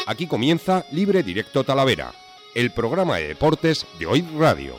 Aquí comienza Libre Directo Talavera, el programa de deportes de OID Radio.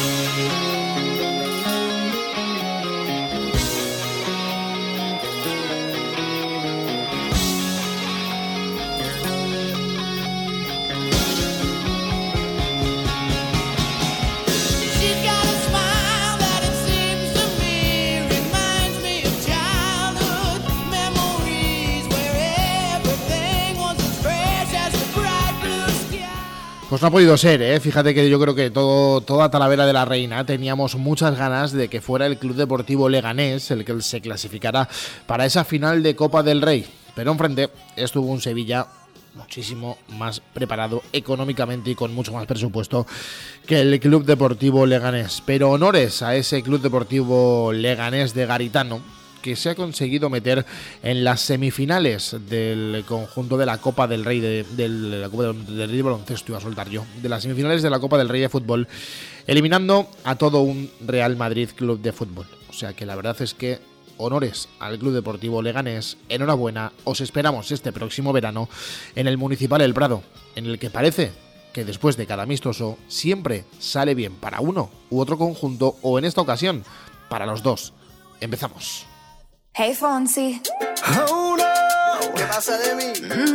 Pues no ha podido ser, Fíjate que yo creo que toda Talavera de la Reina teníamos muchas ganas de que fuera el Club Deportivo Leganés el que se clasificara para esa final de Copa del Rey. Pero enfrente estuvo un Sevilla muchísimo más preparado económicamente y con mucho más presupuesto que el Club Deportivo Leganés. Pero honores a ese Club Deportivo Leganés de Garitano, que se ha conseguido meter en las semifinales del conjunto de la Copa del Rey de la Copa del Rey de baloncesto, iba a soltar yo, de las semifinales de la Copa del Rey de fútbol, eliminando a todo un Real Madrid Club de Fútbol. O sea que la verdad es que honores al Club Deportivo Leganés, enhorabuena, os esperamos este próximo verano en el Municipal El Prado, en el que parece que después de cada amistoso siempre sale bien para uno u otro conjunto, o en esta ocasión para los dos. Empezamos. Hey Fonsi. Oh no, ¿qué pasa de mí?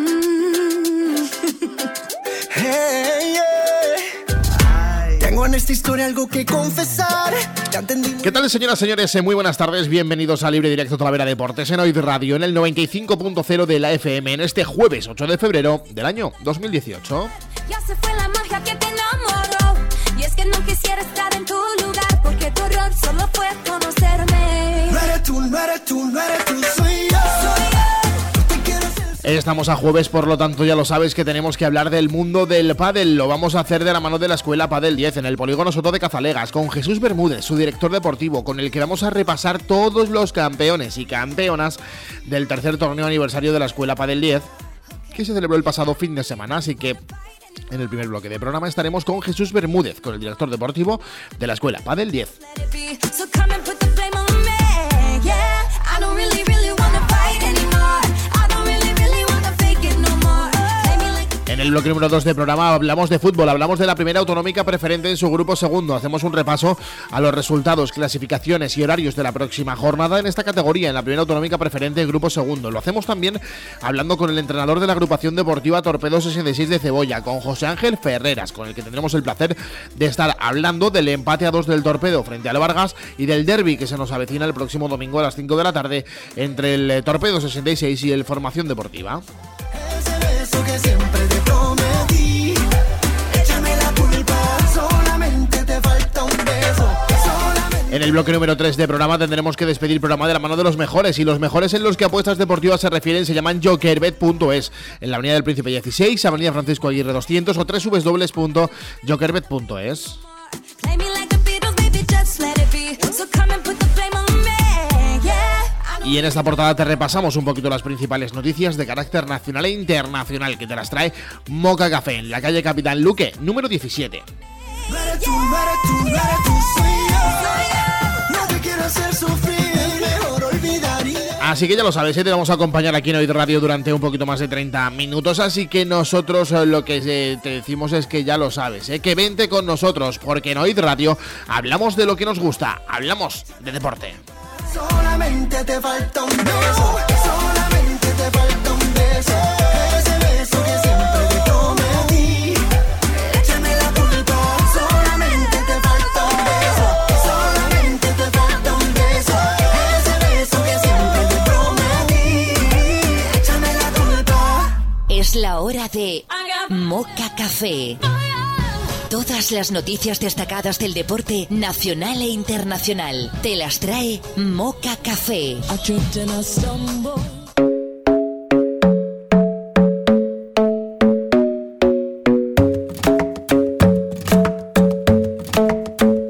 Hey, yeah. Tengo en esta historia algo que confesar. ¿Qué tal, señoras y señores? Muy buenas tardes, bienvenidos a Libre Directo Talavera Deportes en OID Radio, en el 95.0 de la FM, en este jueves 8 de febrero del año 2018. Ya se fue la magia que te enamoró, y es que no quisiera estar en tu lugar, porque tu error solo fue conocerme. No eres tú, no eres tú, no eres tú, soy yo. Estamos a jueves, por lo tanto ya lo sabes que tenemos que hablar del mundo del pádel. Lo vamos a hacer de la mano de la Escuela Padel 10 en el Polígono Soto de Cazalegas, con Jesús Bermúdez, su director deportivo, con el que vamos a repasar todos los campeones y campeonas del tercer torneo aniversario de la Escuela Padel 10, que se celebró el pasado fin de semana. Así que en el primer bloque de programa estaremos con Jesús Bermúdez, con el director deportivo de la Escuela Padel 10. En el bloque número 2 del programa hablamos de fútbol, hablamos de la primera autonómica preferente en su grupo segundo. Hacemos un repaso a los resultados, clasificaciones y horarios de la próxima jornada en esta categoría, en la primera autonómica preferente en grupo segundo. Lo hacemos también hablando con el entrenador de la agrupación deportiva Torpedo 66 de Cebolla, con José Ángel Ferreras, con el que tendremos el placer de estar hablando del empate a 2 del Torpedo frente al Vargas y del derbi que se nos avecina el próximo domingo a las 5 de la tarde entre el Torpedo 66 y el Formación Deportiva. Que siempre te prometí, échame la culpa, solamente te falta un beso. En el bloque número 3 de programa tendremos que despedir programa de la mano de los mejores, y los mejores en los que apuestas deportivas se refieren se llaman jokerbet.es, en la avenida del Príncipe 16, avenida Francisco Aguirre 200 o www.jokerbet.es. Y en esta portada te repasamos un poquito las principales noticias de carácter nacional e internacional que te las trae Moca Café, en la calle Capitán Luque, número 17. No eres tú, no eres tú, no eres tú, soy yo. No te quiero hacer sufrir, mejor olvidaría. Así que ya lo sabes, te vamos a acompañar aquí en OID Radio durante un poquito más de 30 minutos. Así que nosotros lo que te decimos es que ya lo sabes, que vente con nosotros, porque en OID Radio hablamos de lo que nos gusta, hablamos de deporte. Solamente te falta un beso, solamente te falta un beso, ese beso que siempre te prometí, échame la culpa, solamente te falta un beso, solamente te falta un beso, ese beso que siempre te prometí, échame la culpa. Es la hora de Moca Café. Todas las noticias destacadas del deporte nacional e internacional te las trae Moca Café.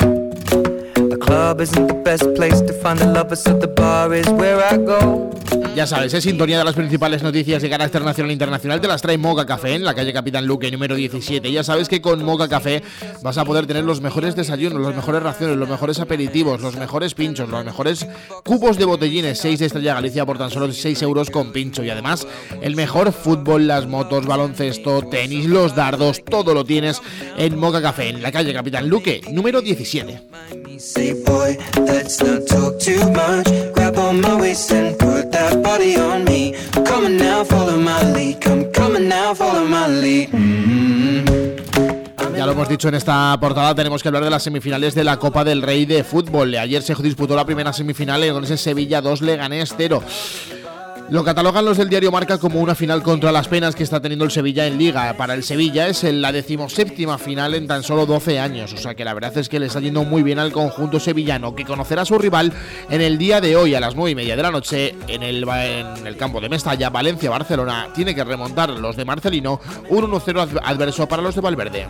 The club isn't the best place to find the lovers, so the bar is where I go. Ya sabes, es sintonía de las principales noticias de carácter nacional e internacional. Te las trae Moca Café en la calle Capitán Luque, número 17. Ya sabes que con Moca Café vas a poder tener los mejores desayunos, las mejores raciones, los mejores aperitivos, los mejores pinchos, los mejores cubos de botellines, 6 de Estrella Galicia por tan solo 6 euros con pincho. Y además, el mejor fútbol, las motos, baloncesto, tenis, los dardos, todo lo tienes en Moca Café, en la calle Capitán Luque, número 17. Say boy, let's not talk too much. Grab on my waist and put that body on me. Come on now, follow my lead. Come on now, follow my lead. Ya lo hemos dicho en esta portada, tenemos que hablar de las semifinales de la Copa del Rey de Fútbol. Ayer se disputó la primera semifinal con ese Sevilla 2 Leganés 0. Lo catalogan los del diario Marca como una final contra las penas que está teniendo el Sevilla en Liga. Para el Sevilla es la 17ª final en tan solo 12 años. O sea que la verdad es que le está yendo muy bien al conjunto sevillano, que conocerá a su rival en el día de hoy a las 9:30 de la noche en el campo de Mestalla. Valencia-Barcelona tiene que remontar los de Marcelino, un 1-0 adverso para los de Valverde.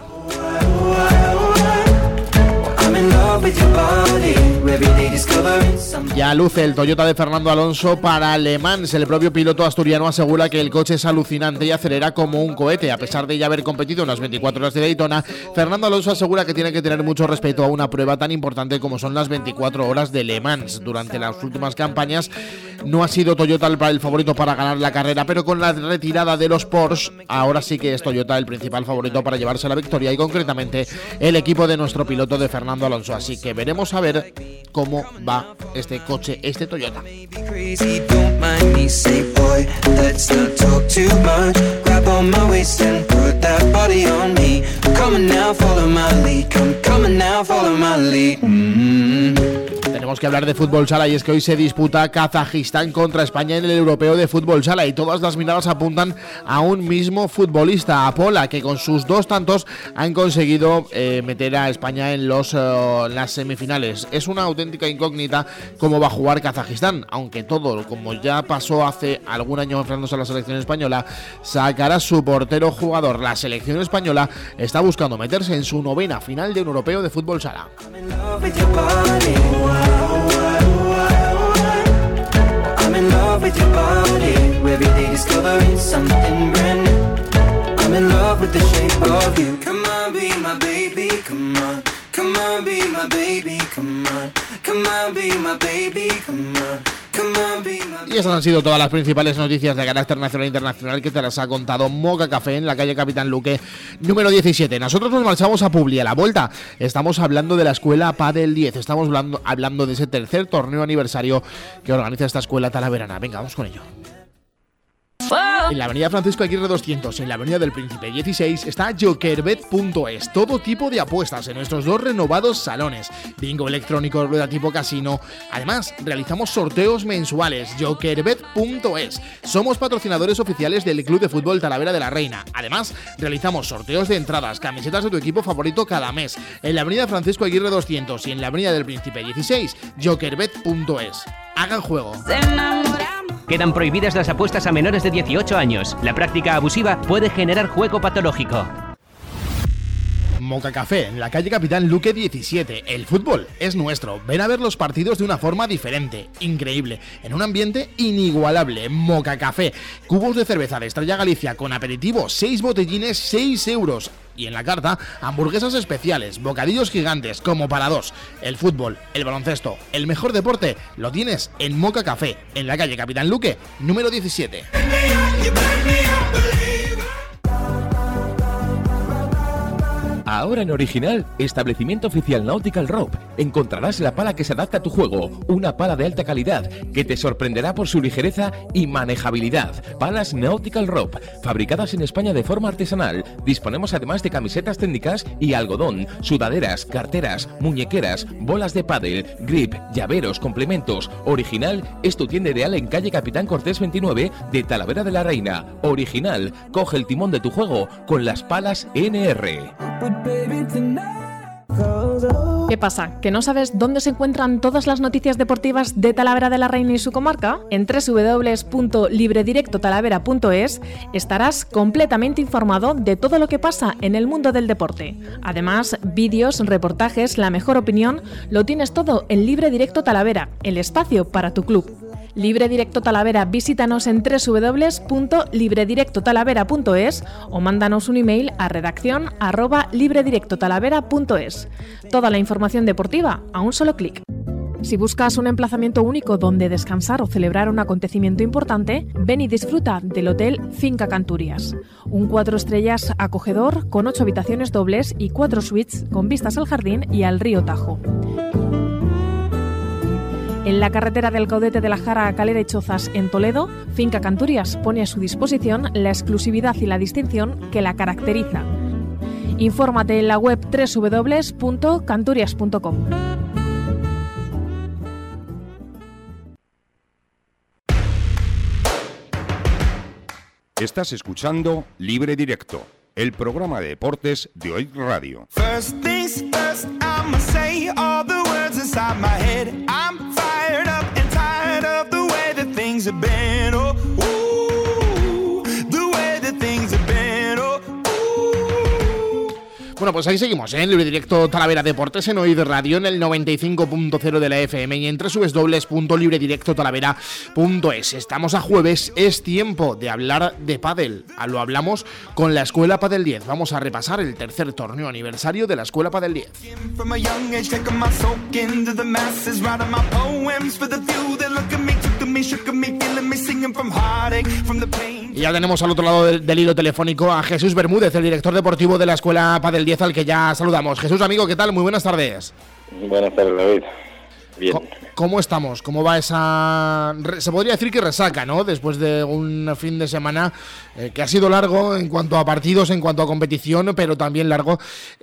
Ya luce el Toyota de Fernando Alonso para Le Mans. El propio piloto asturiano asegura que el coche es alucinante y acelera como un cohete. A pesar de ya haber competido en las 24 horas de Daytona, Fernando Alonso asegura que tiene que tener mucho respeto a una prueba tan importante como son las 24 horas de Le Mans. Durante las últimas campañas no ha sido Toyota el favorito para ganar la carrera, pero con la retirada de los Porsche, ahora sí que es Toyota el principal favorito para llevarse la victoria, y concretamente el equipo de nuestro piloto de Fernando Alonso. Así que veremos a ver cómo va este coche, este Toyota. Tenemos que hablar de fútbol sala, y es que hoy se disputa Kazajistán contra España en el Europeo de Fútbol Sala, y todas las miradas apuntan a un mismo futbolista, a Pola, que con sus 2 tantos han conseguido meter a España en las semifinales. Es una auténtica incógnita cómo va a jugar Kazajistán, aunque todo, como ya pasó hace algún año enfrentándose a la selección española, sacará su portero jugador. La selección española está buscando meterse en su 9ª final de un Europeo de Fútbol Sala. I'm in love with your body. Every day discovering something brand new. I'm in love with the shape of you. Come on, be my baby, come on. Come on, be my baby, come on. Come on, be my baby, come on. Y esas han sido todas las principales noticias de carácter nacional e internacional que te las ha contado Moca Café en la calle Capitán Luque, número 17. Nosotros nos marchamos a Publi. A la vuelta estamos hablando de la escuela Padel 10. Estamos hablando de ese tercer torneo aniversario que organiza esta escuela talaverana. Venga, vamos con ello. En la avenida Francisco Aguirre 200, en la avenida del Príncipe 16, está jokerbet.es. Todo tipo de apuestas en nuestros 2 renovados salones. Bingo electrónico, rueda tipo casino. Además, realizamos sorteos mensuales. Jokerbet.es. Somos patrocinadores oficiales del Club de Fútbol Talavera de la Reina. Además, realizamos sorteos de entradas, camisetas de tu equipo favorito cada mes. En la avenida Francisco Aguirre 200 y en la avenida del Príncipe 16, jokerbet.es. Hagan juego. Quedan prohibidas las apuestas a menores de 18 años. La práctica abusiva puede generar juego patológico. Moca Café, en la calle Capitán Luque 17. El fútbol es nuestro. Ven a ver los partidos de una forma diferente, increíble, en un ambiente inigualable. Moca Café, cubos de cerveza de Estrella Galicia con aperitivo, 6 botellines, 6 euros. Y en la carta, hamburguesas especiales, bocadillos gigantes, como para 2. El fútbol, el baloncesto, el mejor deporte, lo tienes en Moca Café, en la calle Capitán Luque, número 17. Ahora en Original, establecimiento oficial Nautical Rope, encontrarás la pala que se adapta a tu juego, una pala de alta calidad que te sorprenderá por su ligereza y manejabilidad. Palas Nautical Rope, fabricadas en España de forma artesanal. Disponemos además de camisetas técnicas y algodón, sudaderas, carteras, muñequeras, bolas de pádel, grip, llaveros, complementos. Original es tu tienda ideal en calle Capitán Cortés 29 de Talavera de la Reina. Original, coge el timón de tu juego con las palas NR. ¿Qué pasa? ¿Que no sabes dónde se encuentran todas las noticias deportivas de Talavera de la Reina y su comarca? En www.libredirectotalavera.es estarás completamente informado de todo lo que pasa en el mundo del deporte. Además, vídeos, reportajes, la mejor opinión, lo tienes todo en Libre Directo Talavera, el espacio para tu club. Libre Directo Talavera, visítanos en www.libredirectotalavera.es o mándanos un email a redacción@libredirectotalavera.es. Toda la información deportiva a un solo clic. Si buscas un emplazamiento único donde descansar o celebrar un acontecimiento importante, ven y disfruta del Hotel Finca Canturias. Un 4 estrellas acogedor con 8 habitaciones dobles y 4 suites con vistas al jardín y al río Tajo. En la carretera del Caudete de la Jara a Calera y Chozas, en Toledo, Finca Canturias pone a su disposición la exclusividad y la distinción que la caracteriza. Infórmate en la web www.canturias.com. Estás escuchando Libre Directo, el programa de deportes de Oic Radio. First things first, I'ma say all the words inside my head. I'm fired up and tired of the way that things have been. Oh, ooh, the way that things have been. Oh, ooh. Bueno, pues ahí seguimos, en Libre Directo Talavera Deportes en Oic Radio, en el 95.0 de la FM y en www.libredirectotalavera.es. Estamos a jueves, es tiempo de hablar de pádel. Lo hablamos con la Escuela Padel 10. Vamos a repasar el tercer torneo aniversario de la Escuela Padel 10. From a young age, taking my soak into the masses, writing my poems for the few that look at me, took to me, shook at me, feeling me, singing from heartache, from the pain. Y ya tenemos al otro lado del hilo telefónico a Jesús Bermúdez, el director deportivo de la Escuela Padel 10, al que ya saludamos. Jesús, amigo, ¿qué tal? Muy buenas tardes. Buenas tardes, David. Bien. ¿Cómo estamos? ¿Cómo va esa...? Se podría decir que resaca, ¿no? Después de un fin de semana que ha sido largo en cuanto a partidos, en cuanto a competición, pero también largo,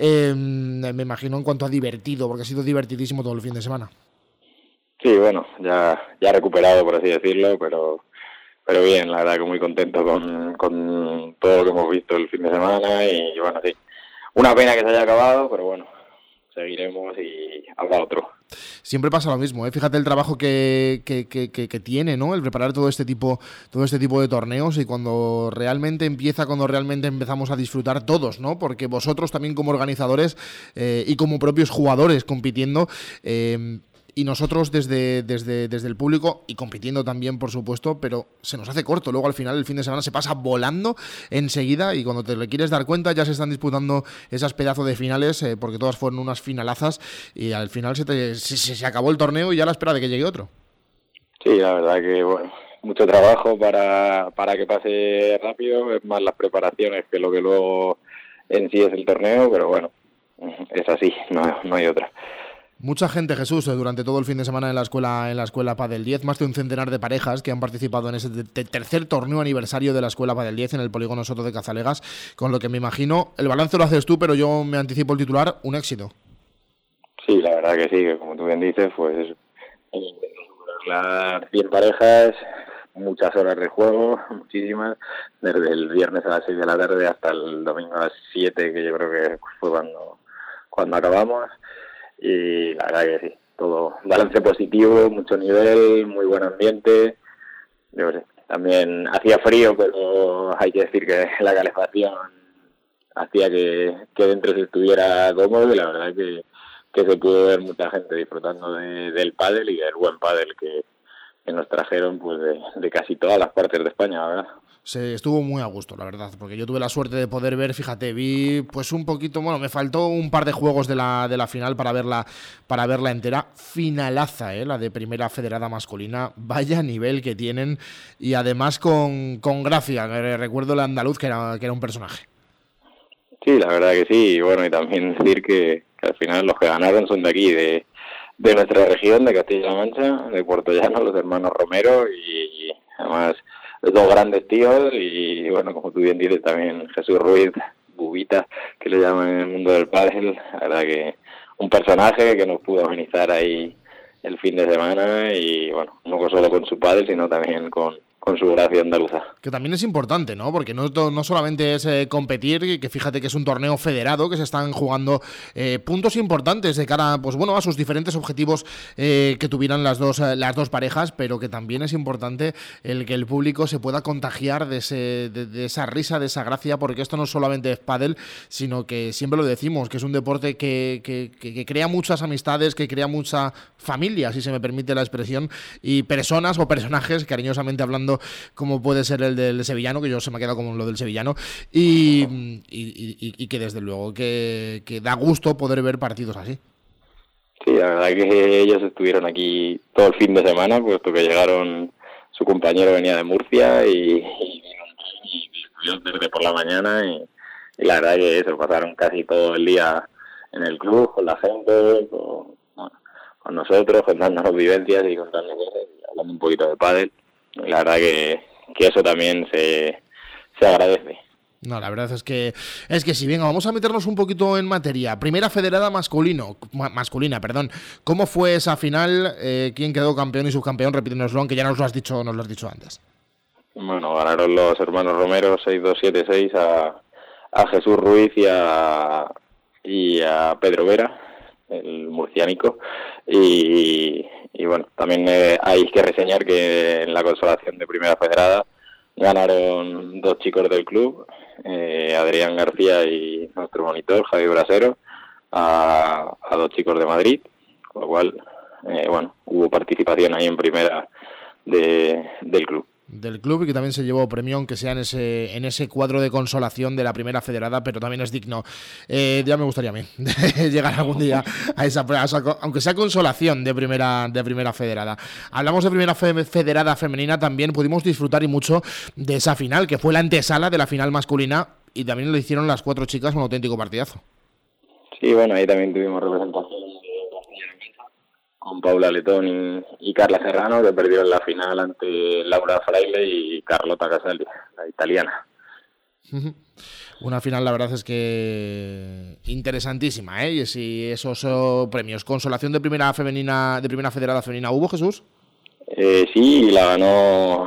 me imagino, en cuanto a divertido, porque ha sido divertidísimo todo el fin de semana. Sí, bueno, ya recuperado, por así decirlo, pero bien, la verdad que muy contento con todo lo que hemos visto el fin de semana y bueno, sí, una pena que se haya acabado, pero bueno, seguiremos y habrá otro. Siempre pasa lo mismo, ¿eh? Fíjate el trabajo que tiene, ¿no? El preparar todo este tipo de torneos y cuando realmente empezamos a disfrutar todos, ¿no? Porque vosotros también como organizadores y como propios jugadores compitiendo, y nosotros desde el público y compitiendo también, por supuesto, pero se nos hace corto. Luego al final el fin de semana se pasa volando enseguida y cuando te le quieres dar cuenta ya se están disputando esas pedazos de finales, porque todas fueron unas finalazas y al final se acabó el torneo y ya a la espera de que llegue otro. Sí, la verdad que bueno, mucho trabajo para que pase rápido, es más las preparaciones que lo que luego en sí es el torneo, pero bueno, es así, no hay otra. Mucha gente, Jesús, durante todo el fin de semana en la escuela Padel 10, más de un centenar de parejas que han participado en ese tercer torneo aniversario de la escuela Padel 10 en el polígono Soto de Cazalegas, con lo que me imagino, el balance lo haces tú, pero yo me anticipo el titular, un éxito. Sí, la verdad que sí, que como tú bien dices, pues las 100 parejas, muchas horas de juego, muchísimas, desde el viernes a las 6 de la tarde hasta el domingo a las 7, que yo creo que fue cuando acabamos. Y la verdad que sí, todo balance positivo, mucho nivel, muy buen ambiente. Yo sé, también hacía frío, pero hay que decir que la calefacción hacía que dentro se estuviera cómodo y la verdad que se pudo ver mucha gente disfrutando del pádel y del buen pádel que nos trajeron pues de casi todas las partes de España, la verdad. Se estuvo muy a gusto, la verdad, porque yo tuve la suerte de poder ver, fíjate, vi pues un poquito, bueno, me faltó un par de juegos de la final para verla entera. Finalaza, la de primera federada masculina, vaya nivel que tienen y además con gracia, recuerdo el andaluz que era un personaje. Sí, la verdad que sí, y bueno, y también decir que al final los que ganaron son de aquí, de nuestra región, de Castilla-La Mancha, de Puerto Llano, los hermanos Romero y además dos grandes tíos y bueno, como tú bien dices también Jesús Ruiz, Bubita, que le llaman en el mundo del pádel, la verdad que un personaje que nos pudo amenizar ahí el fin de semana y bueno, no solo con su pádel sino también con su gracia andaluza. Que también es importante, ¿no? Porque no solamente es competir, que fíjate que es un torneo federado, que se están jugando puntos importantes de cara, pues bueno, a sus diferentes objetivos que tuvieran las dos parejas, pero que también es importante el que el público se pueda contagiar de esa risa, de esa gracia, porque esto no solamente es pádel, sino que siempre lo decimos, que es un deporte que crea muchas amistades, que crea mucha familia, si se me permite la expresión, y personas o personajes, cariñosamente hablando, como puede ser el del sevillano, que yo se me ha quedado como lo del sevillano, y que desde luego que da gusto poder ver partidos así. Sí, la verdad que ellos estuvieron aquí todo el fin de semana, puesto que llegaron, su compañero venía de Murcia y estuvieron desde por la mañana y la verdad que se pasaron casi todo el día en el club, con la gente, con nosotros, contándonos vivencias y contándonos cosas, y hablando un poquito de pádel. Y la verdad que eso también se agradece. No, la verdad es que sí. Venga, vamos a meternos un poquito en materia. Primera federada masculina, ¿Cómo fue esa final? ¿Quién quedó campeón y subcampeón? Repítenoslo, aunque ya nos lo has dicho antes. Bueno, ganaron los hermanos Romero 6-2, 7-6 a Jesús Ruiz y a Pedro Vera, el murciánico. Y bueno, también hay que reseñar que en la consolación de Primera Federada ganaron 2 chicos del club, Adrián García y nuestro monitor, Javi Brasero, a 2 chicos de Madrid, con lo cual, bueno, hubo participación ahí en primera del club. Del club, y que también se llevó premio, aunque sea en ese cuadro de consolación de la Primera Federada, pero también es digno. Ya me gustaría a mí llegar algún día a esa, aunque sea consolación de primera Federada. Hablamos de Primera Federada femenina, también pudimos disfrutar y mucho de esa final, que fue la antesala de la final masculina, y también lo hicieron las 4 chicas, un auténtico partidazo. Sí, bueno, ahí también tuvimos representación con Paula Letón y Carla Serrano, que perdieron la final ante Laura Fraile y Carlota Casali, la italiana. Una final, la verdad es que interesantísima, ¿eh? Y esos premios. ¿Consolación de primera federada femenina hubo, Jesús? Sí, la ganó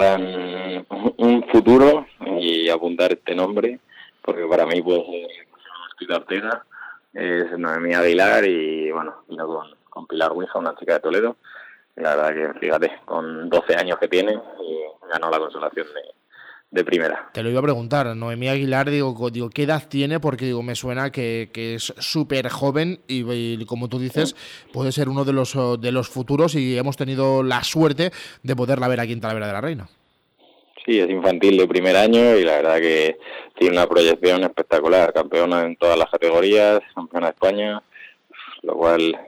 un futuro, y apuntar este nombre, porque para mí puede ser Ortega, es Noemí Aguilar, y bueno, vino con Pilar Huija, una chica de Toledo. Y la verdad que, fíjate, con 12 años que tiene, ganó la consolación de primera. Te lo iba a preguntar, Noemí Aguilar, digo, ¿qué edad tiene? Porque me suena que es súper joven y como tú dices, puede ser uno de los futuros, y hemos tenido la suerte de poderla ver aquí en Talavera de la Reina. Sí, es infantil de primer año y la verdad que tiene una proyección espectacular, campeona en todas las categorías, campeona de España, lo cual,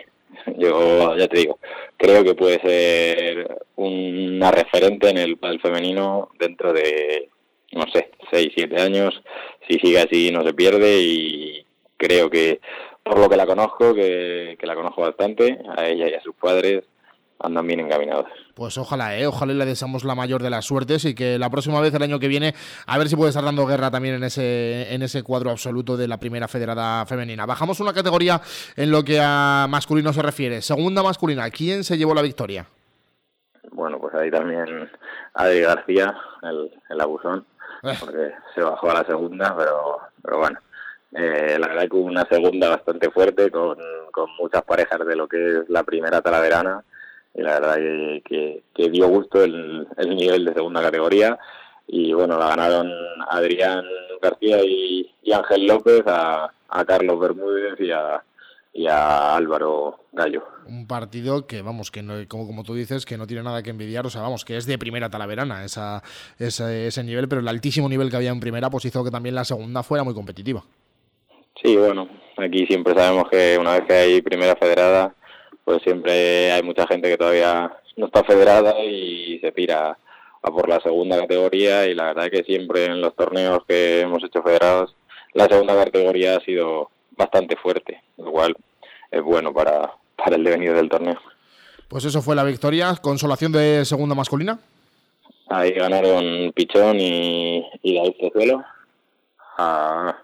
yo ya te digo, creo que puede ser una referente en el pádel femenino dentro de, 6-7 años. Si sigue así no se pierde, y creo que, por lo que la conozco, que la conozco bastante, a ella y a sus padres, andan bien encaminados. Pues ojalá le deseamos la mayor de las suertes, y que la próxima vez, el año que viene, a ver si puede estar dando guerra también en ese cuadro absoluto de la Primera Federada femenina. Bajamos una categoría en lo que a masculino se refiere. Segunda masculina, ¿quién se llevó la victoria? Bueno, pues ahí también Adri García, el abusón, porque se bajó a la segunda, pero bueno. La verdad que hubo una segunda bastante fuerte, con muchas parejas de lo que es la primera talaverana, y la verdad que dio gusto el nivel de segunda categoría. Y bueno, la ganaron Adrián García y Ángel López a Carlos Bermúdez y a Álvaro Gallo. Un partido que, vamos, que no, como tú dices, que no tiene nada que envidiar, o sea, vamos, que es de primera talaverana ese nivel, pero el altísimo nivel que había en primera pues hizo que también la segunda fuera muy competitiva. Sí, bueno, aquí siempre sabemos que una vez que hay primera federada, pues siempre hay mucha gente que todavía no está federada y se pira a por la segunda categoría, y la verdad es que siempre en los torneos que hemos hecho federados, la segunda categoría ha sido bastante fuerte, lo cual es bueno para el devenir del torneo. Pues eso fue la victoria. ¿Consolación de segunda masculina? Ahí ganaron Pichón y David Cezuelo a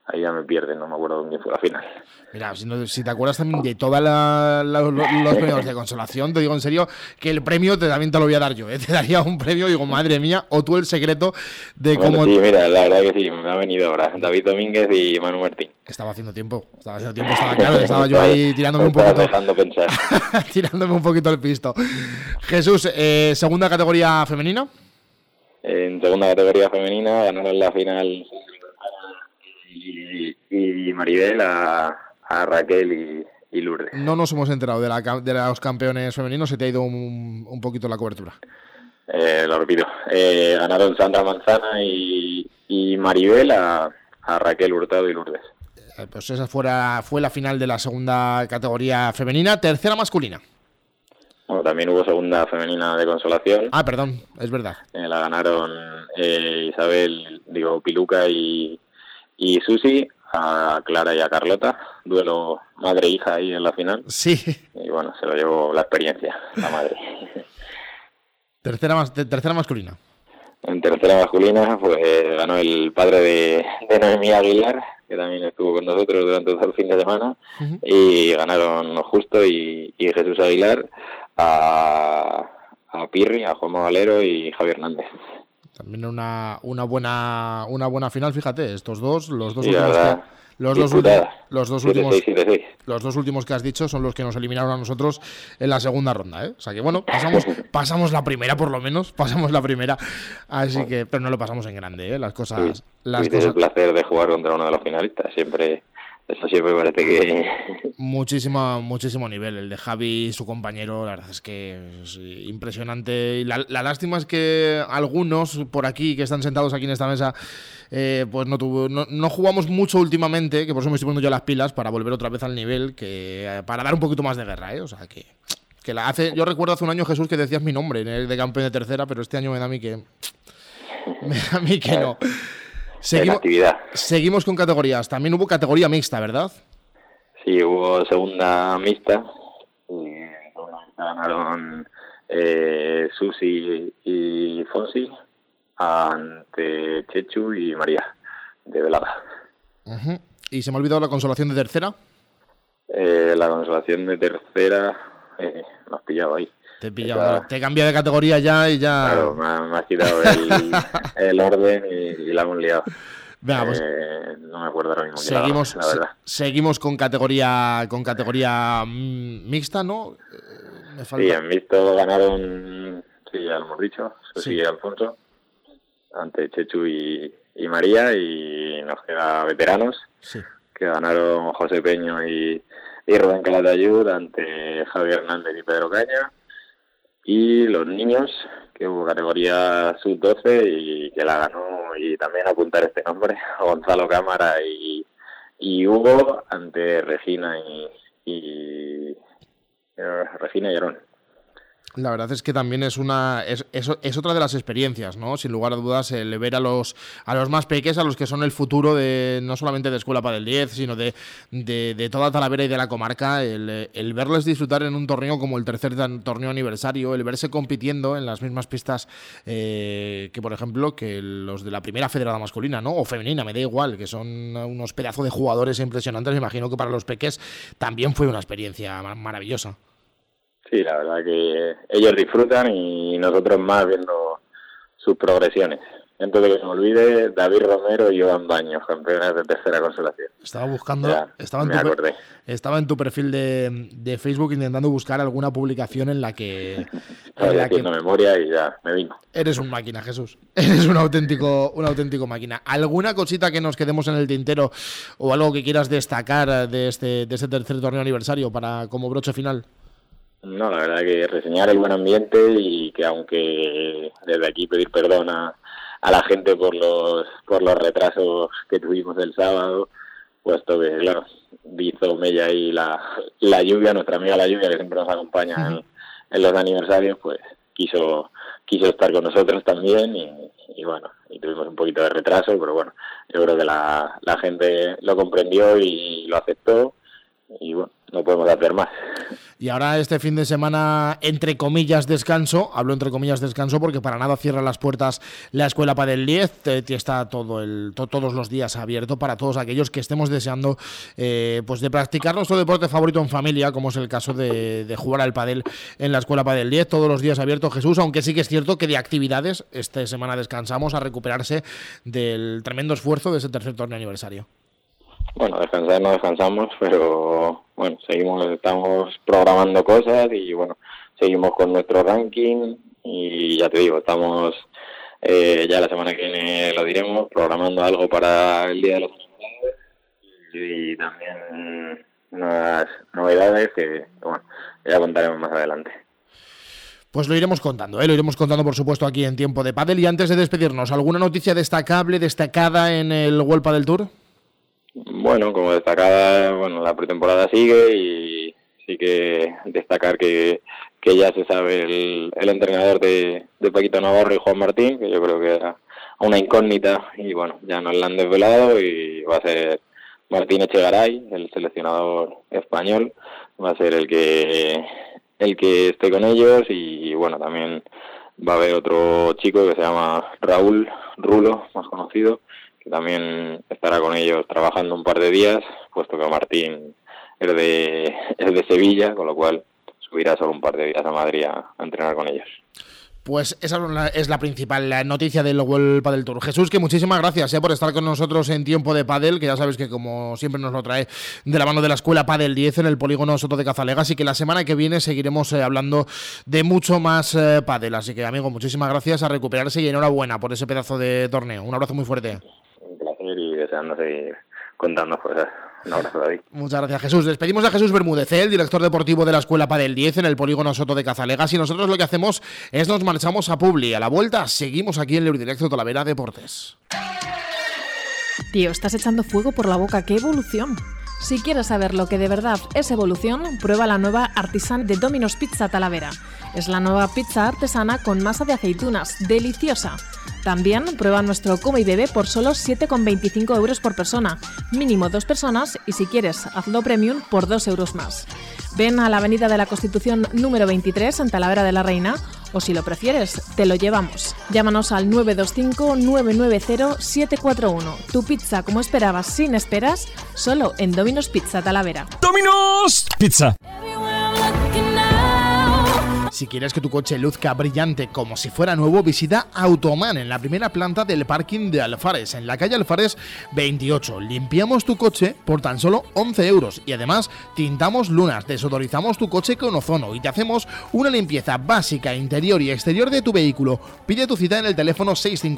ahí ya me pierden, no me acuerdo con quién fue la final. Mira, si te acuerdas también de todos los premios de consolación, te digo en serio que el premio también te lo voy a dar yo, ¿eh? Te daría un premio, digo, madre mía, o tú el secreto de cómo... Sí, mira, la verdad que sí, me ha venido ahora David Domínguez y Manu Martín. Estaba haciendo tiempo, estaba claro, estaba yo ahí tirándome un poquito... dejando pensar. tirándome un poquito el pisto. Jesús, segunda categoría femenina. En segunda categoría femenina ganaron la final y Maribel a Raquel y Lourdes. No nos hemos enterado de los campeones femeninos, se te ha ido un poquito la cobertura. Lo repito, ganaron Sandra Manzana y Maribel a Raquel Hurtado y Lourdes. Pues esa fue la final de la segunda categoría femenina. Tercera masculina. Bueno, también hubo segunda femenina de consolación. Ah, perdón, es verdad. La ganaron Piluca y Susi a Clara y a Carlota. Duelo madre-hija ahí en la final. Sí. Y bueno, se lo llevó la experiencia, la madre. Tercera masculina. En tercera masculina, pues ganó el padre de Noemí Aguilar, que también estuvo con nosotros durante todo el fin de semana, y ganaron Justo y Jesús Aguilar a Pirri, a Juan Valero y Javier Hernández. También una buena final, fíjate, los dos últimos que has dicho son los que nos eliminaron a nosotros en la segunda ronda, ¿eh? O sea que bueno, pasamos la primera por lo menos, así que, pero no lo pasamos en grande, ¿eh? Las cosas. Tuviste el placer de jugar contra uno de los finalistas, eso siempre parece que... Muchísimo nivel, el de Javi y su compañero, la verdad es que es impresionante. Y la lástima es que algunos por aquí, que están sentados aquí en esta mesa, pues no jugamos mucho últimamente, que por eso me estoy poniendo yo las pilas para volver otra vez al nivel, para dar un poquito más de guerra, ¿eh? O sea que yo recuerdo hace un año, Jesús, que decías mi nombre en el de campeón de tercera, pero este año me da a mí que no. Seguimos con categorías. También hubo categoría mixta, ¿verdad? Sí, hubo segunda mixta. Ganaron Susi y Fonsi ante Chechu y María de Velada. ¿Y se me ha olvidado la consolación de tercera? La consolación de tercera me has pillado ahí. Te he pillado, te he cambiado de categoría ya y ya... Claro, me has quitado el orden y la hemos liado. Venga, pues, no me acuerdo ahora mismo. La verdad. Seguimos con categoría mixta, ¿no? Me falta... Sí, en mixto ganaron, sí, ya lo hemos dicho, Susi y Alfonso, ante Chechu y María, y nos queda veteranos, que ganaron José Peño y Rubén Calatayud ante Javier Hernández y Pedro Caña. Y los niños, que hubo categoría sub-12 y que la ganó, y también apuntar este nombre, Gonzalo Cámara y Hugo ante Regina y Arón. La verdad es que también es otra de las experiencias, ¿no? Sin lugar a dudas, el ver a los más pequeños, a los que son el futuro no solamente de Escuela Padel 10, sino de toda Talavera y de la comarca, el verles disfrutar en un torneo como el tercer torneo aniversario, el verse compitiendo en las mismas pistas que, por ejemplo, que los de la primera federada masculina, ¿no? O femenina, me da igual, que son unos pedazos de jugadores impresionantes. Me imagino que para los peques también fue una experiencia maravillosa. Sí, la verdad que ellos disfrutan y nosotros más viendo sus progresiones. Antes de que se me olvide, David Romero y Iván Baños, campeones de tercera consolación. Estaba buscando, estaba en tu perfil de Facebook intentando buscar alguna publicación en la que... haciendo memoria y ya me vino. Eres un máquina, Jesús. Eres un auténtico máquina. ¿Alguna cosita que nos quedemos en el tintero o algo que quieras destacar de este tercer torneo aniversario como broche final? No, la verdad que reseñar el buen ambiente y que aunque desde aquí pedir perdón a la gente por los retrasos que tuvimos el sábado, puesto que, claro, hizo mella ahí la lluvia, nuestra amiga la lluvia, que siempre nos acompaña en los aniversarios, pues quiso estar con nosotros también y bueno, y tuvimos un poquito de retraso, pero bueno, yo creo que la gente lo comprendió y lo aceptó y bueno, no podemos hacer más. Y ahora este fin de semana, entre comillas, descanso. Hablo entre comillas descanso porque para nada cierra las puertas la Escuela Padel 10. Está todos los días abierto para todos aquellos que estemos deseando pues de practicar nuestro deporte favorito en familia, como es el caso de jugar al pádel en la Escuela Padel 10. Todos los días abierto, Jesús, aunque sí que es cierto que de actividades esta semana descansamos a recuperarse del tremendo esfuerzo de ese tercer torneo aniversario. Bueno, descansar no descansamos, pero bueno, estamos programando cosas y bueno, seguimos con nuestro ranking y ya te digo, estamos ya la semana que viene lo diremos, programando algo para el Día de los Enamorados y también unas novedades que bueno, ya contaremos más adelante. Pues lo iremos contando, lo iremos contando por supuesto aquí en Tiempo de Pádel. Y antes de despedirnos, ¿alguna noticia destacada en el World Padel Tour? Bueno, como destacada, bueno, la pretemporada sigue y sí que destacar que ya se sabe el entrenador de Paquito Navarro y Juan Martín, que yo creo que era una incógnita y bueno, ya nos la han desvelado y va a ser Martín Echegaray, el seleccionador español, va a ser el que esté con ellos y bueno, también va a haber otro chico que se llama Raúl Rulo, más conocido, que también estará con ellos trabajando un par de días, puesto que Martín es de Sevilla, con lo cual subirá solo un par de días a Madrid a entrenar con ellos. Pues esa es la principal noticia del World Padel Tour. Jesús, que muchísimas gracias por estar con nosotros en Tiempo de Pádel, que ya sabes que como siempre nos lo trae de la mano de la Escuela Padel 10 en el polígono Soto de Cazalegas, así que la semana que viene seguiremos hablando de mucho más pádel. Así que, amigo, muchísimas gracias, a recuperarse y enhorabuena por ese pedazo de torneo. Un abrazo muy fuerte. Un placer y deseando seguir contando cosas. Un abrazo, David. Muchas gracias, Jesús. Despedimos a Jesús Bermúdez, el director deportivo de la Escuela Padel 10 en el polígono Soto de Cazalegas, y nosotros lo que hacemos es nos marchamos a Publi. A la vuelta seguimos aquí en el Directo Talavera Deportes. Tío, estás echando fuego por la boca. ¡Qué evolución! Si quieres saber lo que de verdad es evolución, prueba la nueva Artisan de Domino's Pizza Talavera. Es la nueva pizza artesana con masa de aceitunas, deliciosa. También prueba nuestro Come y Bebe por solo 7,25 euros por persona, mínimo 2 personas, y si quieres, hazlo premium por 2 euros más. Ven a la Avenida de la Constitución número 23 en Talavera de la Reina, o si lo prefieres, te lo llevamos. Llámanos al 925-990-741. Tu pizza como esperabas, sin esperas, solo en Domino's Pizza Talavera. ¡Domino's Pizza! Si quieres que tu coche luzca brillante como si fuera nuevo, visita Automan en la primera planta del parking de Alfares, en la calle Alfares 28. Limpiamos tu coche por tan solo 11 euros y además tintamos lunas, desodorizamos tu coche con ozono y te hacemos una limpieza básica interior y exterior de tu vehículo. Pide tu cita en el teléfono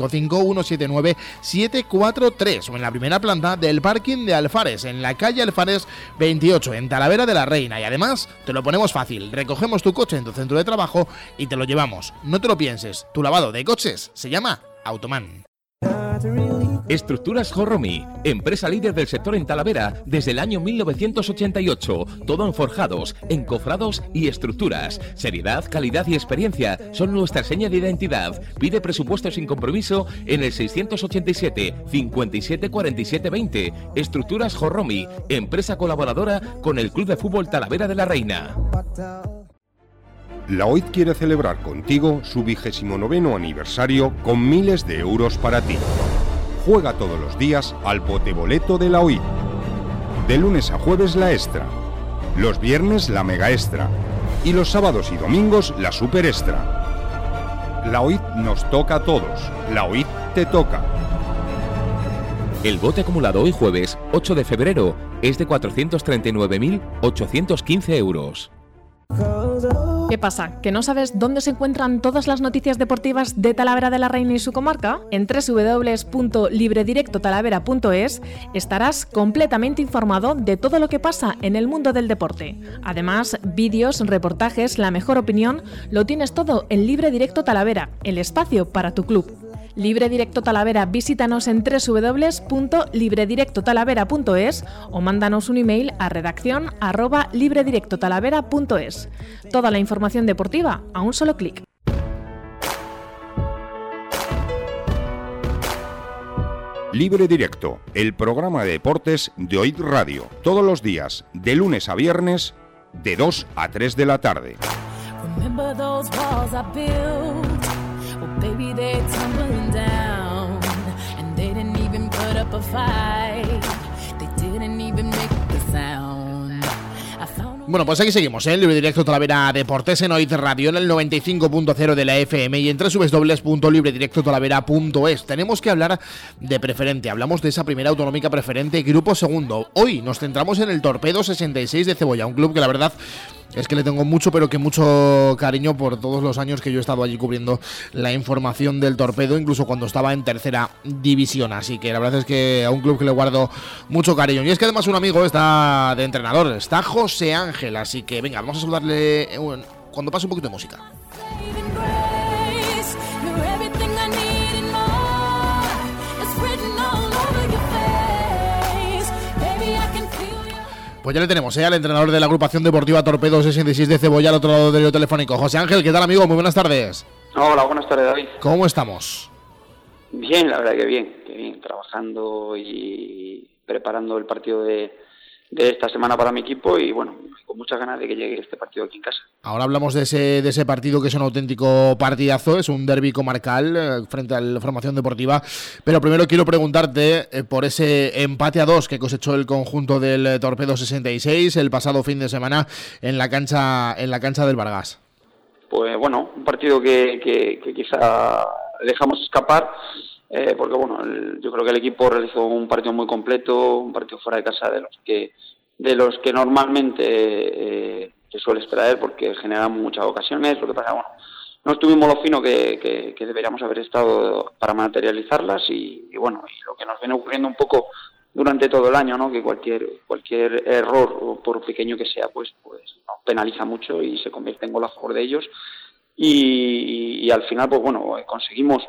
655-179-743 o en la primera planta del parking de Alfares, en la calle Alfares 28, en Talavera de la Reina. Y además te lo ponemos fácil, recogemos tu coche en tu centro de trabajo y te lo llevamos. No te lo pienses, tu lavado de coches se llama Automan. Estructuras Jorromi, empresa líder del sector en Talavera desde el año 1988. Todo en forjados, encofrados y estructuras. Seriedad, calidad y experiencia son nuestra seña de identidad. Pide presupuesto sin compromiso en el 687 57 47 20. Estructuras Jorromi, empresa colaboradora con el Club de Fútbol Talavera de la Reina. La OIT quiere celebrar contigo su 29º aniversario con miles de euros para ti. Juega todos los días al poteboleto de la OIT. De lunes a jueves la extra, los viernes la mega extra y los sábados y domingos la super extra. La OIT nos toca a todos, la OIT te toca. El bote acumulado hoy jueves 8 de febrero es de 439.815 euros. ¿Qué pasa? ¿Que no sabes dónde se encuentran todas las noticias deportivas de Talavera de la Reina y su comarca? En www.libredirectotalavera.es estarás completamente informado de todo lo que pasa en el mundo del deporte. Además, vídeos, reportajes, la mejor opinión, lo tienes todo en Libre Directo Talavera, el espacio para tu club. Libre Directo Talavera, visítanos en www.libredirectotalavera.es o mándanos un email a redacción@libredirectotalavera.es. Toda la información deportiva a un solo clic. Libre Directo, el programa de deportes de OIT Radio, todos los días, de lunes a viernes, de 2 a 3 de la tarde. Remember those walls I built? Well, baby, they're tumbling down. And they didn't even put up a fight. They didn't even make the sound. I found. Bueno, pues aquí seguimos, ¿eh? Libre Directo Talavera Deportes en Oiz Radio, en el 95.0 de la FM y en www.libredirectotalavera.es. Tenemos que hablar de preferente. Hablamos de esa primera autonómica preferente, grupo segundo. Hoy nos centramos en el Torpedo 66 de Cebolla, un club que la verdad es que le tengo mucho, pero que mucho cariño por todos los años que yo he estado allí cubriendo la información del Torpedo, incluso cuando estaba en tercera división. Así que la verdad es que a un club que le guardo mucho cariño. Y es que además un amigo está de entrenador, está José Ángel. Así que venga, vamos a saludarle cuando pase un poquito de música. Pues ya le tenemos, al entrenador de la agrupación deportiva Torpedo 66 de Cebolla al otro lado del hilo telefónico. José Ángel, ¿qué tal, amigo? Muy buenas tardes. Hola, buenas tardes, David. ¿Cómo estamos? Bien, la verdad que bien, trabajando y preparando el partido de esta semana para mi equipo y bueno, con muchas ganas de que llegue este partido aquí en casa. Ahora hablamos de ese partido que es un auténtico partidazo, es un derbi comarcal frente a la formación deportiva, pero primero quiero preguntarte por ese empate a 2 que cosechó el conjunto del Torpedo 66 el pasado fin de semana en la cancha del Vargas. Pues bueno, un partido que quizá dejamos escapar, porque bueno, yo creo que el equipo realizó un partido muy completo, un partido fuera de casa de los que normalmente se suele esperar, porque generamos muchas ocasiones. Lo que pasa, bueno, no estuvimos lo fino que deberíamos haber estado para materializarlas y bueno, y lo que nos viene ocurriendo un poco durante todo el año, ¿no? Que cualquier error, por pequeño que sea, pues nos penaliza mucho y se convierte en gol a favor de ellos y al final, pues bueno, conseguimos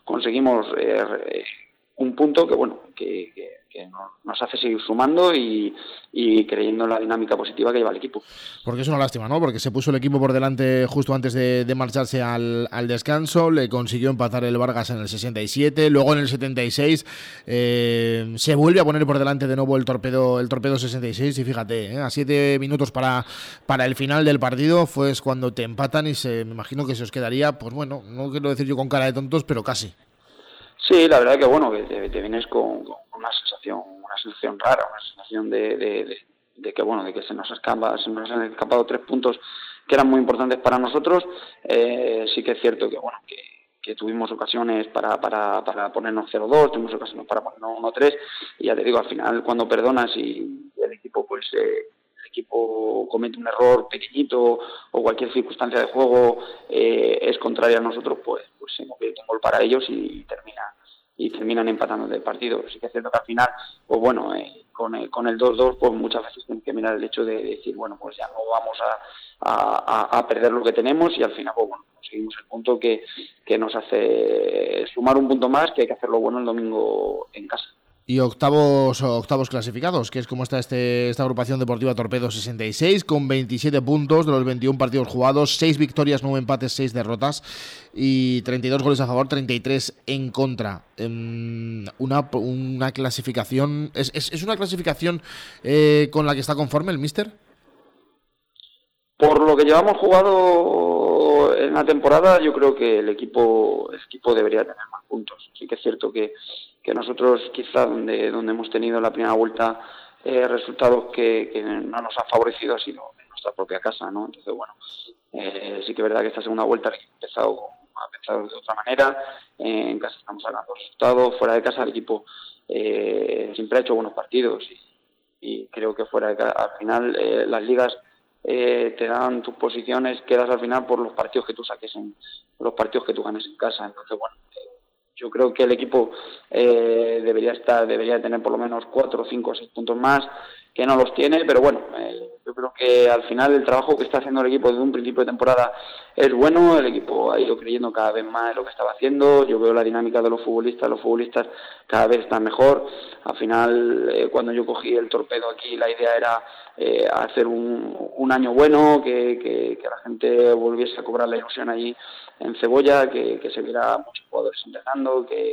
un punto que bueno que nos hace seguir sumando y creyendo en la dinámica positiva que lleva el equipo. Porque es una lástima, ¿no? Porque se puso el equipo por delante justo antes de marcharse al descanso, le consiguió empatar el Vargas en el 67, luego en el 76 se vuelve a poner por delante de nuevo el Torpedo 66 y fíjate, a 7 minutos para el final del partido fue cuando te empatan y me imagino que se os quedaría, pues bueno, no quiero decir yo con cara de tontos, pero casi. Sí, la verdad que bueno, que te vienes con una sensación rara, una sensación de que bueno, de que se nos han escapado 3 puntos que eran muy importantes para nosotros. Sí que es cierto que bueno, que tuvimos ocasiones para ponernos 0-2, tuvimos ocasiones para ponernos 1-3 y ya te digo, al final cuando perdonas y el equipo comete un error pequeñito o cualquier circunstancia de juego es contraria a nosotros, pues se convierte en gol para ellos y terminan empatando el partido. Sí que es cierto que al final, pues bueno, con el 2-2, pues muchas veces tienes que mirar el hecho de decir, bueno, pues ya no vamos a perder lo que tenemos y al final, pues bueno, conseguimos el punto que nos hace sumar un punto más, que hay que hacerlo bueno el domingo en casa. Y octavos clasificados, que es como está esta agrupación deportiva Torpedo 66, con 27 puntos de los 21 partidos jugados, 6 victorias, 9 empates, 6 derrotas y 32 goles a favor, 33 en contra. Una clasificación... ¿Es una clasificación con la que está conforme el míster? Por lo que llevamos jugado en la temporada, yo creo que el equipo debería tener más puntos. Sí que es cierto que nosotros quizá donde hemos tenido en la primera vuelta resultados que no nos ha favorecido ha sido en nuestra propia casa, ¿no? Entonces, bueno, sí que es verdad que esta segunda vuelta el equipo ha empezado de otra manera. En casa estamos sacando resultados, fuera de casa el equipo siempre ha hecho buenos partidos y creo que fuera de casa, al final las ligas te dan tus posiciones, quedas al final por los partidos que tú saques los partidos que tú ganes en casa. Entonces, bueno, yo creo que el equipo debería tener por lo menos 4, 5 o 6 puntos más, que no los tiene, pero bueno, yo creo que al final el trabajo que está haciendo el equipo desde un principio de temporada es bueno. El equipo ha ido creyendo cada vez más en lo que estaba haciendo. Yo veo la dinámica de los futbolistas cada vez están mejor. Al final, cuando yo cogí el Torpedo aquí, la idea era hacer un año bueno, que la gente volviese a cobrar la ilusión allí en Cebolla, que se viera muchos jugadores entrenando, que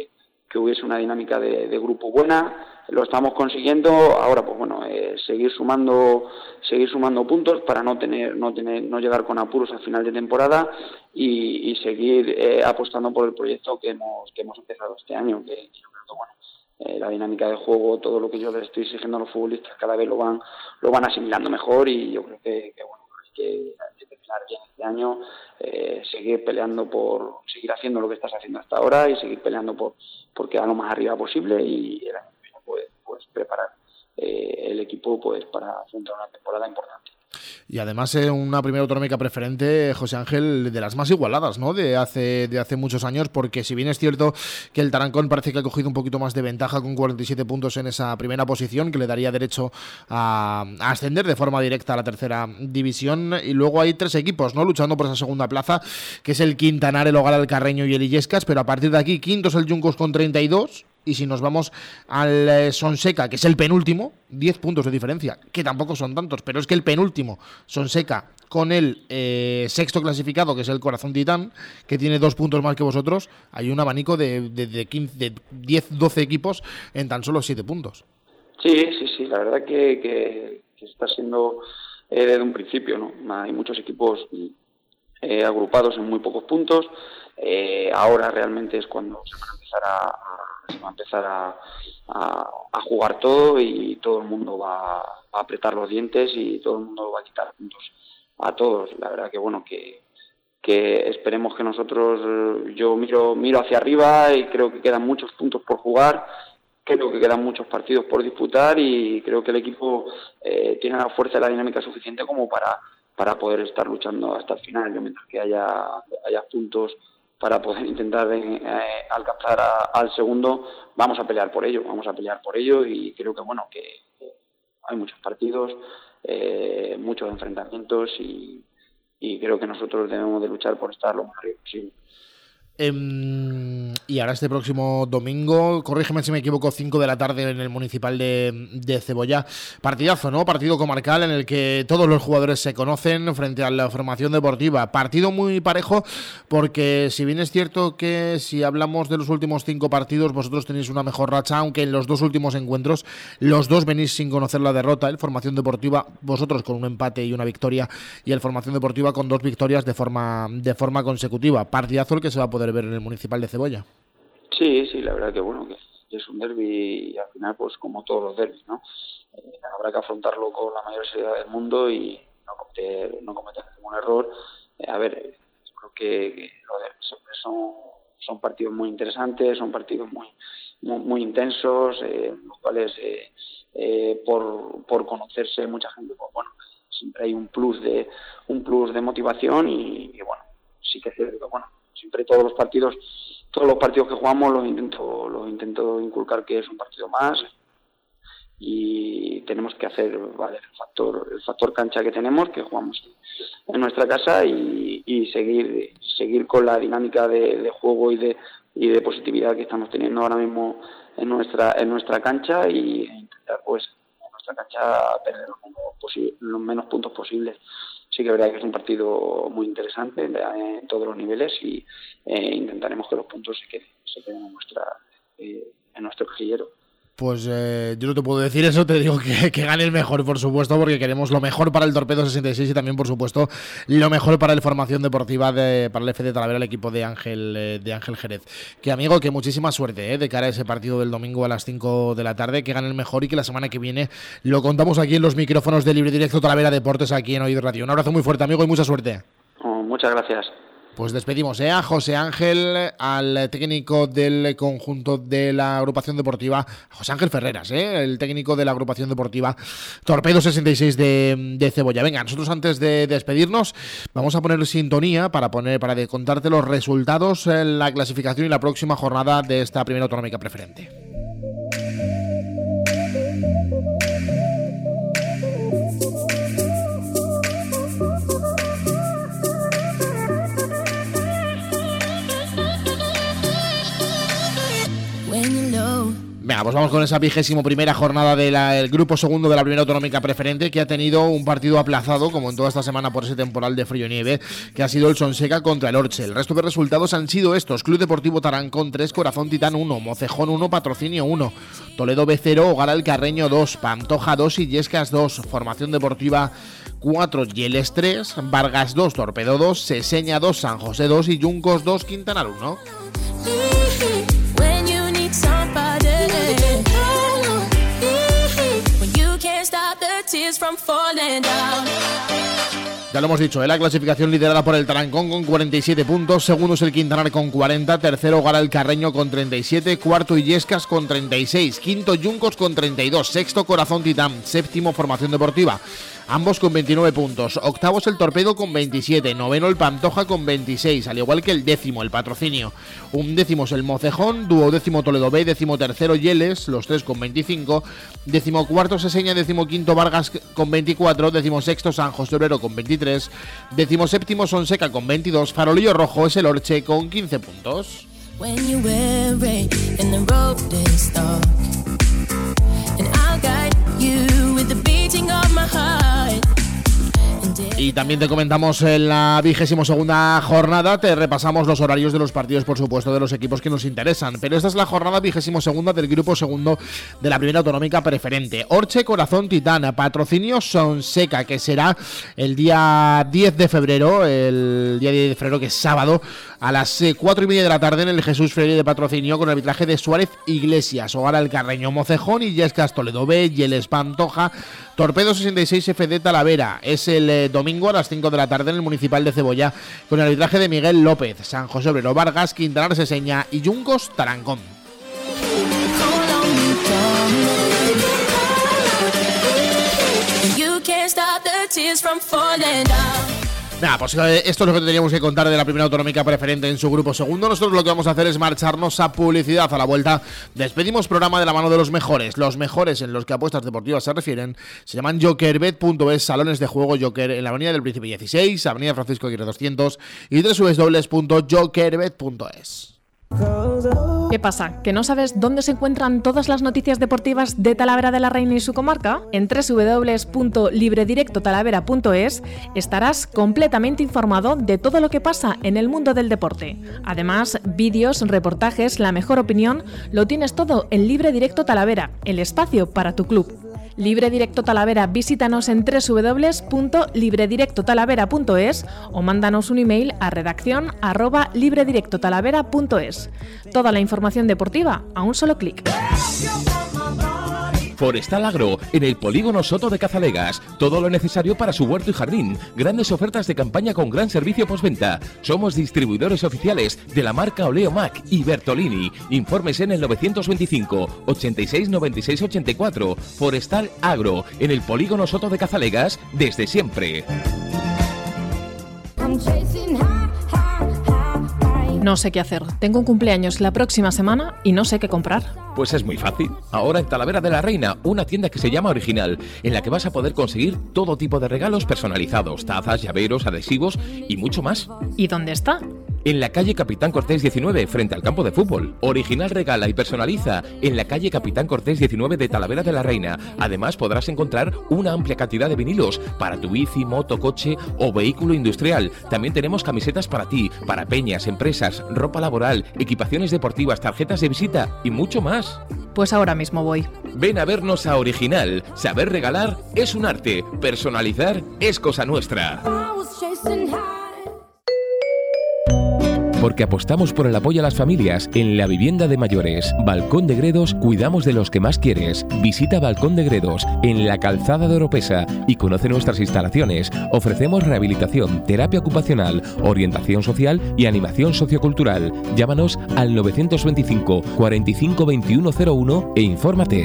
hubiese una dinámica de grupo buena. Lo estamos consiguiendo. Ahora, pues bueno, seguir sumando puntos para no llegar con apuros al final de temporada y seguir apostando por el proyecto que hemos empezado este año, que yo creo que bueno, la dinámica de juego, todo lo que yo les estoy exigiendo a los futbolistas cada vez lo van asimilando mejor, y yo creo que bueno, hay que terminar bien este año, seguir peleando por seguir haciendo lo que estás haciendo hasta ahora y seguir peleando por quedar lo más arriba posible, y el año que viene pues preparar el equipo pues para afrontar una temporada importante. Y además una primera autonómica preferente, José Ángel, de las más igualadas, ¿no? De hace muchos años, porque si bien es cierto que el Tarancón parece que ha cogido un poquito más de ventaja con 47 puntos en esa primera posición, que le daría derecho a ascender de forma directa a la tercera división, y luego hay 3 equipos, ¿no?, luchando por esa segunda plaza, que es el Quintanar, el Hogar Alcarreño y el Illescas, pero a partir de aquí, quinto es el Juncos con 32, y si nos vamos al Sonseca, que es el penúltimo, 10 puntos de diferencia, que tampoco son tantos, pero es que el penúltimo, Sonseca, con el sexto clasificado, que es el Corazón Titán, que tiene 2 puntos más que vosotros, hay un abanico de 10-12 equipos en tan solo 7 puntos. Sí, la verdad que está siendo desde un principio, ¿no? Hay muchos equipos agrupados en muy pocos puntos. Ahora realmente es cuando se va a empezar a jugar todo, y todo el mundo va a apretar los dientes y todo el mundo va a quitar puntos a todos. La verdad que bueno, que esperemos que nosotros, yo miro hacia arriba y creo que quedan muchos puntos por jugar, creo que quedan muchos partidos por disputar, y creo que el equipo tiene la fuerza y la dinámica suficiente como para poder estar luchando hasta el final. Yo, mientras que haya puntos para poder intentar alcanzar al segundo, vamos a pelear por ello, y creo que bueno, que hay muchos partidos, muchos enfrentamientos, y creo que nosotros debemos de luchar por estar lo más arriba posible. Y ahora este próximo domingo, corrígeme si me equivoco, 5 de la tarde en el Municipal de Cebolla. Partidazo, ¿no? Partido comarcal en el que todos los jugadores se conocen frente a la formación deportiva. Partido muy parejo, porque si bien es cierto que si hablamos de los últimos 5 partidos, vosotros tenéis una mejor racha, aunque en los 2 últimos encuentros los 2 venís sin conocer la derrota. El Formación Deportiva, vosotros con un empate y una victoria, y el Formación Deportiva con 2 victorias de forma consecutiva. Partidazo el que se va a poder ver en el Municipal de Cebolla. Sí, la verdad que bueno, que es un derbi, y al final pues como todos los derbis, ¿no? Habrá que afrontarlo con la mayor seriedad del mundo y no cometer ningún error. A ver, creo que los derbis son partidos muy interesantes, son partidos muy intensos, los cuales por conocerse mucha gente, pues bueno, siempre hay un plus de motivación, y bueno, sí que es cierto que bueno, siempre todos los partidos que jugamos los intento inculcar que es un partido más, y tenemos que hacer valer el factor cancha que tenemos, que jugamos en nuestra casa, y seguir con la dinámica de juego y de positividad que estamos teniendo ahora mismo en nuestra cancha, y intentar pues en nuestra cancha perder los menos puntos posibles. Sí que es verdad que es un partido muy interesante en todos los niveles, y intentaremos que los puntos se queden en nuestro cajillero. Pues yo no te puedo decir eso, te digo que gane el mejor, por supuesto, porque queremos lo mejor para el Torpedo 66 y también, por supuesto, lo mejor para el Formación Deportiva, para el FC Talavera, el equipo de Ángel Jerez. Que amigo, que muchísima suerte de cara a ese partido del domingo a las 5 de la tarde, que gane el mejor, y que la semana que viene lo contamos aquí en los micrófonos de Libre Directo Talavera Deportes, aquí en Oído Radio. Un abrazo muy fuerte, amigo, y mucha suerte. Muchas gracias. Pues despedimos a José Ángel, al técnico del conjunto de la agrupación deportiva, José Ángel Ferreras, el técnico de la agrupación deportiva Torpedo 66 de Cebolla. Venga, nosotros antes de despedirnos vamos a poner sintonía para contarte los resultados, la clasificación y la próxima jornada de esta primera autonómica preferente. Venga, pues vamos con esa 21ª jornada del grupo segundo de la primera autonómica preferente, que ha tenido un partido aplazado, como en toda esta semana, por ese temporal de frío y nieve, que ha sido el Sonseca contra el Orche. El resto de resultados han sido estos: Club Deportivo Tarancón 3, Corazón Titán 1, Mocejón 1, Patrocinio 1, Toledo B0, Hogar El Carreño 2, Pantoja 2 y Yescas 2, Formación Deportiva 4, Yeles 3, Vargas 2, Torpedo 2, Seseña 2, San José 2 y Yuncos 2, Quintanar 1. Ya lo hemos dicho, la clasificación liderada por el Tarancón con 47 puntos, segundo es el Quintanar con 40, tercero Hogar El Carreño con 37, cuarto Illescas con 36, quinto Yuncos con 32, sexto Corazón Titán, séptimo Formación Deportiva, ambos con 29 puntos, octavo es el Torpedo con 27, noveno el Pantoja con 26, al igual que el décimo, el Patrocinio, undécimo es el Mocejón, duodécimo Toledo B, décimo tercero Yeles, los tres con 25, décimo cuarto Seseña, décimo quinto Vargas con 24, décimo sexto San José Obrero con 23, décimo séptimo Sonseca con 22, Farolillo Rojo es el Orche con 15 puntos. Y también te comentamos en la 22ª jornada, te repasamos los horarios de los partidos, por supuesto, de los equipos que nos interesan. Pero esta es la jornada 22ª del grupo segundo de la primera autonómica preferente. Orche, Corazón Titán, Patrocinio Sonseca, que será el día 10 de febrero, el día 10 de febrero, que es sábado, a las 4:30 de la tarde en el Jesús Freire de Patrocinio, con el arbitraje de Suárez Iglesias. Hogar El Carreño, Mocejón y Yescas Toledo B, Yeles Pantoja, Torpedo 66 FD Talavera. Es el domingo a las 5 de la tarde en el Municipal de Cebolla, con el arbitraje de Miguel López. San José Obrero Vargas, Quintanar Seseña y Yuncos Tarancón. Nada, pues esto es lo que teníamos que contar de la primera autonómica preferente en su grupo segundo. Nosotros lo que vamos a hacer es marcharnos a publicidad. A la vuelta despedimos programa de la mano de los mejores. Los mejores en los que apuestas deportivas se refieren se llaman jokerbet.es, salones de juego Joker en la Avenida del Príncipe 16, Avenida Francisco Aguirre 200 y www.jokerbet.es. ¿Qué pasa? ¿Que no sabes dónde se encuentran todas las noticias deportivas de Talavera de la Reina y su comarca? En www.libredirectotalavera.es estarás completamente informado de todo lo que pasa en el mundo del deporte. Además, vídeos, reportajes, la mejor opinión, lo tienes todo en Libre Directo Talavera, el espacio para tu club. Libre Directo Talavera, visítanos en www.libredirectotalavera.es o mándanos un email a redacción@libredirectotalavera.es. Toda la información deportiva a un solo clic. Forestal Agro, en el Polígono Soto de Cazalegas. Todo lo necesario para su huerto y jardín. Grandes ofertas de campaña con gran servicio postventa. Somos distribuidores oficiales de la marca Oleomac y Bertolini. Informes en el 925 86 96 84. Forestal Agro, en el Polígono Soto de Cazalegas, desde siempre. No sé qué hacer. Tengo un cumpleaños la próxima semana y no sé qué comprar. Pues es muy fácil. Ahora en Talavera de la Reina, una tienda que se llama Original, en la que vas a poder conseguir todo tipo de regalos personalizados, tazas, llaveros, adhesivos y mucho más. ¿Y dónde está? En la calle Capitán Cortés 19, frente al campo de fútbol. Original regala y personaliza en la calle Capitán Cortés 19 de Talavera de la Reina. Además podrás encontrar una amplia cantidad de vinilos para tu bici, moto, coche o vehículo industrial. También tenemos camisetas para ti, para peñas, empresas, ropa laboral, equipaciones deportivas, tarjetas de visita y mucho más. Pues ahora mismo voy. Ven a vernos a Original. Saber regalar es un arte. Personalizar es cosa nuestra. Porque apostamos por el apoyo a las familias en la vivienda de mayores. Balcón de Gredos, cuidamos de los que más quieres. Visita Balcón de Gredos en la calzada de Oropesa y conoce nuestras instalaciones. Ofrecemos rehabilitación, terapia ocupacional, orientación social y animación sociocultural. Llámanos al 925 45 2101 e infórmate.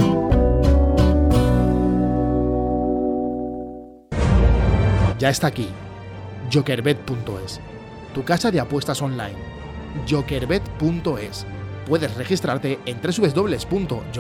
Ya está aquí, jokerbet.es. Tu casa de apuestas online, jokerbet.es. Puedes registrarte en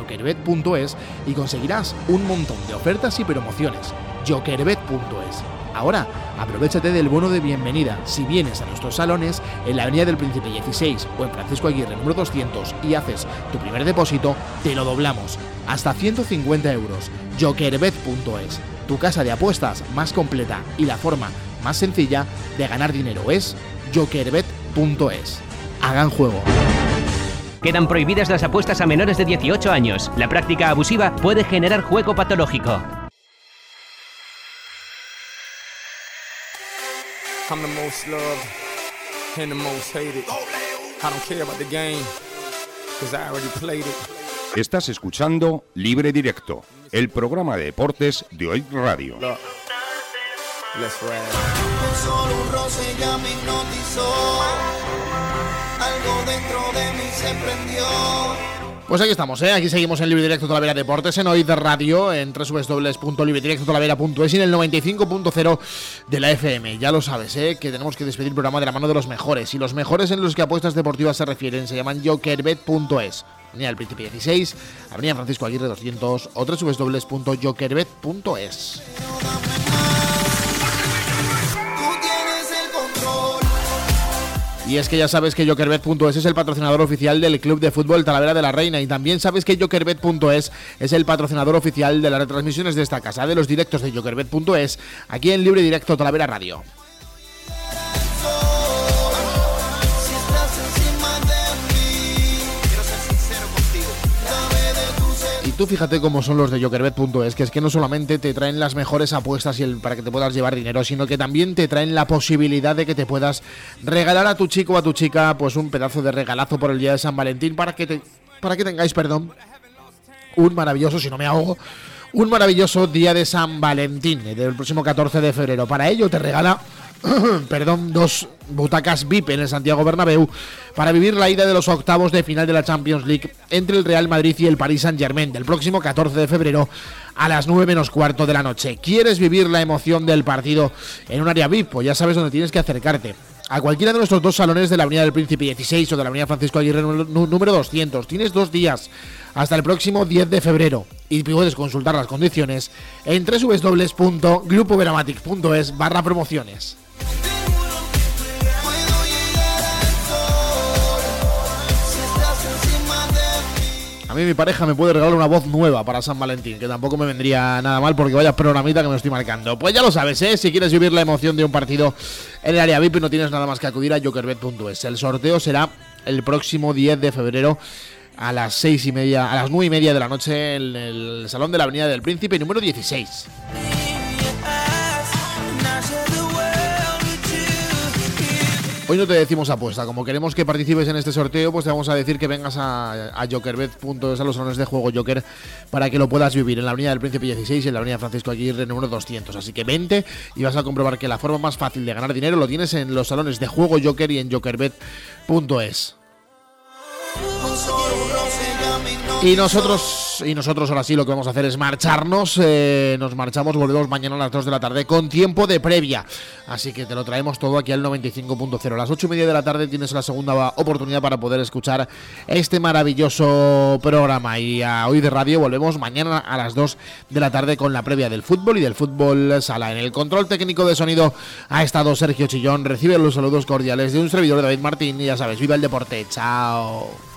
www.jokerbet.es y conseguirás un montón de ofertas y promociones. jokerbet.es. Ahora, aprovéchate del bono de bienvenida. Si vienes a nuestros salones en la Avenida del Príncipe 16 o en Francisco Aguirre número 200 y haces tu primer depósito, te lo doblamos. Hasta 150 euros. Jokerbet.es, tu casa de apuestas más completa y la forma más sencilla de ganar dinero es Jokerbet.es. Hagan juego. Quedan prohibidas las apuestas a menores de 18 años. La práctica abusiva puede generar juego patológico. I'm the most loved and the most hated. I don't care about the game, because I already played it. Estás escuchando Libre Directo, el programa de deportes de OID Radio. Let's ride. Solo un roce ya me hipnotizó. Algo dentro de mí se prendió. Pues aquí estamos, aquí seguimos en Libre Directo Talavera Deportes, en OID Radio, en www.libredirectotalavera.es y en el 95.0 de la FM. Ya lo sabes, que tenemos que despedir el programa de la mano de los mejores. Y los mejores en los que apuestas deportivas se refieren se llaman Jokerbet.es. Avenida del Príncipe 16, Avenida Francisco Aguirre 200 o www.jokerbet.es. Y es que ya sabes que Jokerbet.es es el patrocinador oficial del Club de Fútbol Talavera de la Reina. Y también sabes que Jokerbet.es es el patrocinador oficial de las retransmisiones de esta casa, de los directos de Jokerbet.es, aquí en Libre Directo Talavera Radio. Y tú fíjate cómo son los de Jokerbet.es, que es que no solamente te traen las mejores apuestas para que te puedas llevar dinero, sino que también te traen la posibilidad de que te puedas regalar a tu chico o a tu chica pues un pedazo de regalazo por el día de San Valentín para que tengáis, un maravilloso, si no me ahogo, un maravilloso día de San Valentín del próximo 14 de febrero. Para ello te regala dos butacas VIP en el Santiago Bernabéu para vivir la ida de los octavos de final de la Champions League entre el Real Madrid y el Paris Saint-Germain del próximo 14 de febrero a las 9:15 de la noche. ¿Quieres vivir la emoción del partido en un área VIP? Pues ya sabes dónde tienes que acercarte. A cualquiera de nuestros dos salones de la Avenida del Príncipe 16 o de la Avenida Francisco Aguirre número 200. Tienes 2 días hasta el próximo 10 de febrero y puedes consultar las condiciones en www.grupoveramatic.es/promociones. A mí mi pareja me puede regalar una voz nueva para San Valentín, que tampoco me vendría nada mal porque vaya programita que me estoy marcando. Pues ya lo sabes, si quieres vivir la emoción de un partido en el área VIP no tienes nada más que acudir a Jokerbet.es. El sorteo será el próximo 10 de febrero a las 9:30 de la noche en el Salón de la Avenida del Príncipe número 16. Hoy no te decimos apuesta, como queremos que participes en este sorteo, pues te vamos a decir que vengas a Jokerbet.es, a los salones de juego Joker, para que lo puedas vivir en la Avenida del Príncipe 16 y en la Avenida Francisco Aguirre número 200. Así que vente y vas a comprobar que la forma más fácil de ganar dinero lo tienes en los salones de juego Joker y en Jokerbet.es. Y nosotros ahora sí lo que vamos a hacer es marcharnos. Nos marchamos, volvemos mañana a las 2 de la tarde con tiempo de previa. Así que te lo traemos todo aquí al 95.0. A las 8:30 de la tarde tienes la segunda oportunidad para poder escuchar este maravilloso programa. Y a Hoy de Radio volvemos mañana a las 2 de la tarde con la previa del fútbol y del fútbol sala. En el control técnico de sonido ha estado Sergio Chillón. Recibe los saludos cordiales de un servidor, David Martín. Y ya sabes, viva el deporte. Chao.